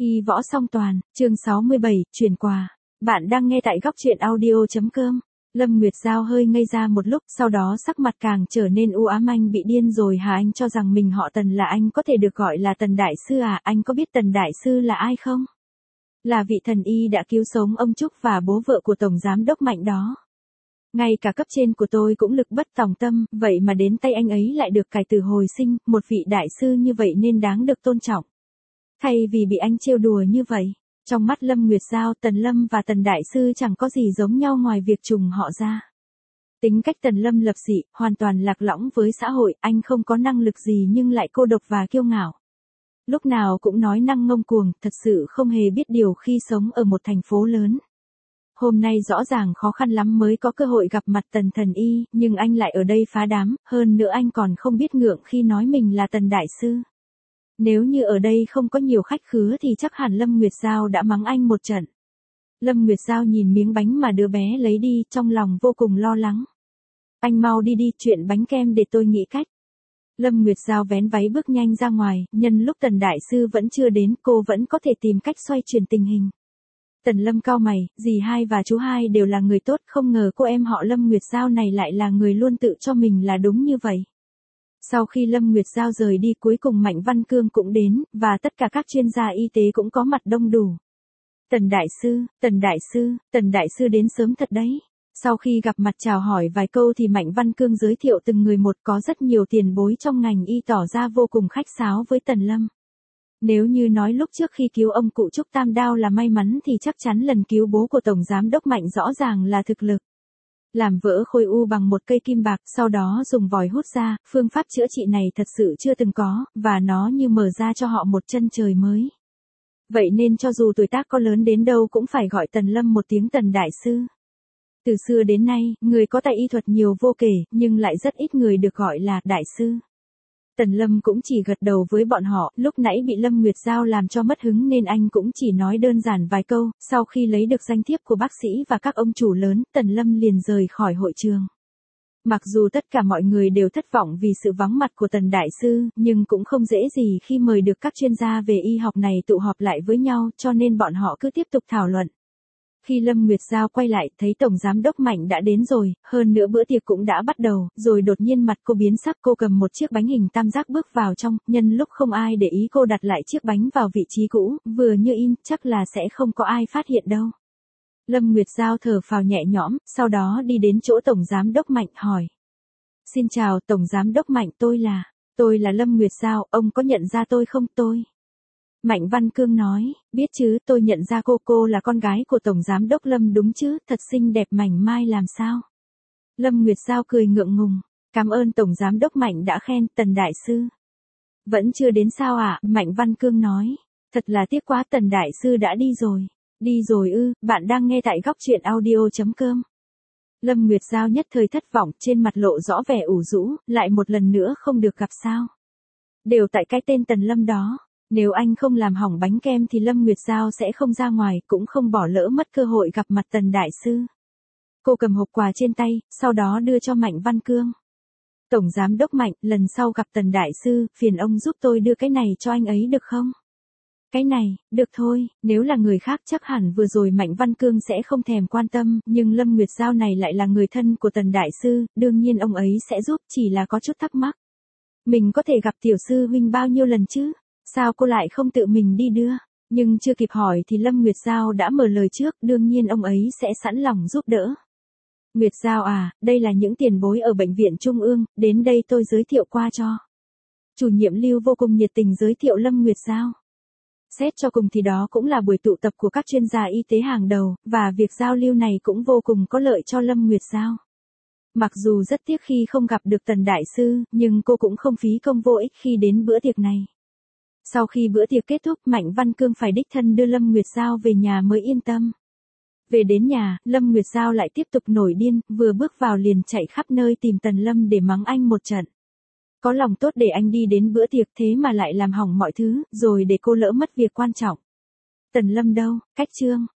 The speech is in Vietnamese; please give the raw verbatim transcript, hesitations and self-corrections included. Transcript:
Y võ song toàn, chương sáu mươi bảy, chuyển quà. Bạn đang nghe tại góc truyện audio.com. Lâm Nguyệt Giao hơi ngây ra một lúc, sau đó sắc mặt càng trở nên u ám. Anh bị điên rồi hả? Anh cho rằng mình họ Tần là anh có thể được gọi là Tần Đại Sư à? Anh có biết Tần Đại Sư là ai không? Là vị thần y đã cứu sống ông Trúc và bố vợ của Tổng Giám Đốc Mạnh đó. Ngay cả cấp trên của tôi cũng lực bất tòng tâm, vậy mà đến tay anh ấy lại được cải tử hồi sinh, một vị đại sư như vậy nên đáng được tôn trọng. Thay vì bị anh trêu đùa như vậy, trong mắt Lâm Nguyệt Giao, Tần Lâm và Tần Đại Sư chẳng có gì giống nhau ngoài việc trùng họ ra. Tính cách Tần Lâm lập dị, hoàn toàn lạc lõng với xã hội, anh không có năng lực gì nhưng lại cô độc và kiêu ngạo. Lúc nào cũng nói năng ngông cuồng, thật sự không hề biết điều khi sống ở một thành phố lớn. Hôm nay rõ ràng khó khăn lắm mới có cơ hội gặp mặt Tần thần y, nhưng anh lại ở đây phá đám, hơn nữa anh còn không biết ngượng khi nói mình là Tần Đại Sư. Nếu như ở đây không có nhiều khách khứa thì chắc hẳn Lâm Nguyệt Giao đã mắng anh một trận. Lâm Nguyệt Giao nhìn miếng bánh mà đứa bé lấy đi, trong lòng vô cùng lo lắng. Anh mau đi đi, chuyện bánh kem để tôi nghĩ cách. Lâm Nguyệt Giao vén váy bước nhanh ra ngoài, nhân lúc Tần Đại Sư vẫn chưa đến, cô vẫn có thể tìm cách xoay chuyển tình hình. Tần Lâm cau mày, dì hai và chú hai đều là người tốt, không ngờ cô em họ Lâm Nguyệt Giao này lại là người luôn tự cho mình là đúng như vậy. Sau khi Lâm Nguyệt Giao rời đi, cuối cùng Mạnh Văn Cương cũng đến, và tất cả các chuyên gia y tế cũng có mặt đông đủ. Tần Đại Sư, Tần Đại Sư, Tần Đại Sư đến sớm thật đấy. Sau khi gặp mặt chào hỏi vài câu thì Mạnh Văn Cương giới thiệu từng người một, có rất nhiều tiền bối trong ngành y tỏ ra vô cùng khách sáo với Tần Lâm. Nếu như nói lúc trước khi cứu ông cụ Trúc Tam Đao là may mắn thì chắc chắn lần cứu bố của Tổng Giám Đốc Mạnh rõ ràng là thực lực. Làm vỡ khối u bằng một cây kim bạc, sau đó dùng vòi hút ra, phương pháp chữa trị này thật sự chưa từng có, và nó như mở ra cho họ một chân trời mới. Vậy nên cho dù tuổi tác có lớn đến đâu cũng phải gọi Tần Lâm một tiếng Tần Đại Sư. Từ xưa đến nay, người có tài y thuật nhiều vô kể, nhưng lại rất ít người được gọi là Đại Sư. Tần Lâm cũng chỉ gật đầu với bọn họ, lúc nãy bị Lâm Nguyệt Giao làm cho mất hứng nên anh cũng chỉ nói đơn giản vài câu, sau khi lấy được danh thiếp của bác sĩ và các ông chủ lớn, Tần Lâm liền rời khỏi hội trường. Mặc dù tất cả mọi người đều thất vọng vì sự vắng mặt của Tần Đại Sư, nhưng cũng không dễ gì khi mời được các chuyên gia về y học này tụ họp lại với nhau, cho nên bọn họ cứ tiếp tục thảo luận. Khi Lâm Nguyệt Giao quay lại, thấy Tổng Giám Đốc Mạnh đã đến rồi, hơn nữa bữa tiệc cũng đã bắt đầu, rồi đột nhiên mặt cô biến sắc, cô cầm một chiếc bánh hình tam giác bước vào trong, nhân lúc không ai để ý cô đặt lại chiếc bánh vào vị trí cũ, vừa như in, chắc là sẽ không có ai phát hiện đâu. Lâm Nguyệt Giao thở phào nhẹ nhõm, sau đó đi đến chỗ Tổng Giám Đốc Mạnh hỏi. Xin chào Tổng Giám Đốc Mạnh, tôi là, tôi là Lâm Nguyệt Giao, ông có nhận ra tôi không? Tôi. Mạnh Văn Cương nói, biết chứ, tôi nhận ra cô, cô là con gái của Tổng Giám Đốc Lâm đúng chứ, thật xinh đẹp mảnh mai làm sao? Lâm Nguyệt Giao cười ngượng ngùng, cảm ơn Tổng Giám Đốc Mạnh đã khen, Tần Đại Sư. Vẫn chưa đến sao ạ? À? Mạnh Văn Cương nói, thật là tiếc quá, Tần Đại Sư đã đi rồi. Đi rồi ư? Bạn đang nghe tại góc truyện audio.com. Lâm Nguyệt Giao nhất thời thất vọng, trên mặt lộ rõ vẻ ủ rũ, lại một lần nữa không được gặp sao? Đều tại cái tên Tần Lâm đó. Nếu anh không làm hỏng bánh kem thì Lâm Nguyệt Giao sẽ không ra ngoài, cũng không bỏ lỡ mất cơ hội gặp mặt Tần Đại Sư. Cô cầm hộp quà trên tay, sau đó đưa cho Mạnh Văn Cương. Tổng Giám Đốc Mạnh, lần sau gặp Tần Đại Sư, phiền ông giúp tôi đưa cái này cho anh ấy được không? Cái này, được thôi, nếu là người khác chắc hẳn vừa rồi Mạnh Văn Cương sẽ không thèm quan tâm, nhưng Lâm Nguyệt Giao này lại là người thân của Tần Đại Sư, đương nhiên ông ấy sẽ giúp, chỉ là có chút thắc mắc. Mình có thể gặp tiểu sư huynh bao nhiêu lần chứ? Sao cô lại không tự mình đi đưa? Nhưng chưa kịp hỏi thì Lâm Nguyệt Giao đã mở lời trước, đương nhiên ông ấy sẽ sẵn lòng giúp đỡ. Nguyệt Giao à, đây là những tiền bối ở Bệnh viện Trung ương, đến đây tôi giới thiệu qua cho. Chủ nhiệm Lưu vô cùng nhiệt tình giới thiệu Lâm Nguyệt Giao. Xét cho cùng thì đó cũng là buổi tụ tập của các chuyên gia y tế hàng đầu, và việc giao lưu này cũng vô cùng có lợi cho Lâm Nguyệt Giao. Mặc dù rất tiếc khi không gặp được Tần Đại Sư, nhưng cô cũng không phí công vô ích khi đến bữa tiệc này. Sau khi bữa tiệc kết thúc, Mạnh Văn Cương phải đích thân đưa Lâm Nguyệt Giao về nhà mới yên tâm. Về đến nhà, Lâm Nguyệt Giao lại tiếp tục nổi điên, vừa bước vào liền chạy khắp nơi tìm Tần Lâm để mắng anh một trận. Có lòng tốt để anh đi đến bữa tiệc thế mà lại làm hỏng mọi thứ, rồi để cô lỡ mất việc quan trọng. Tần Lâm đâu, cách chương,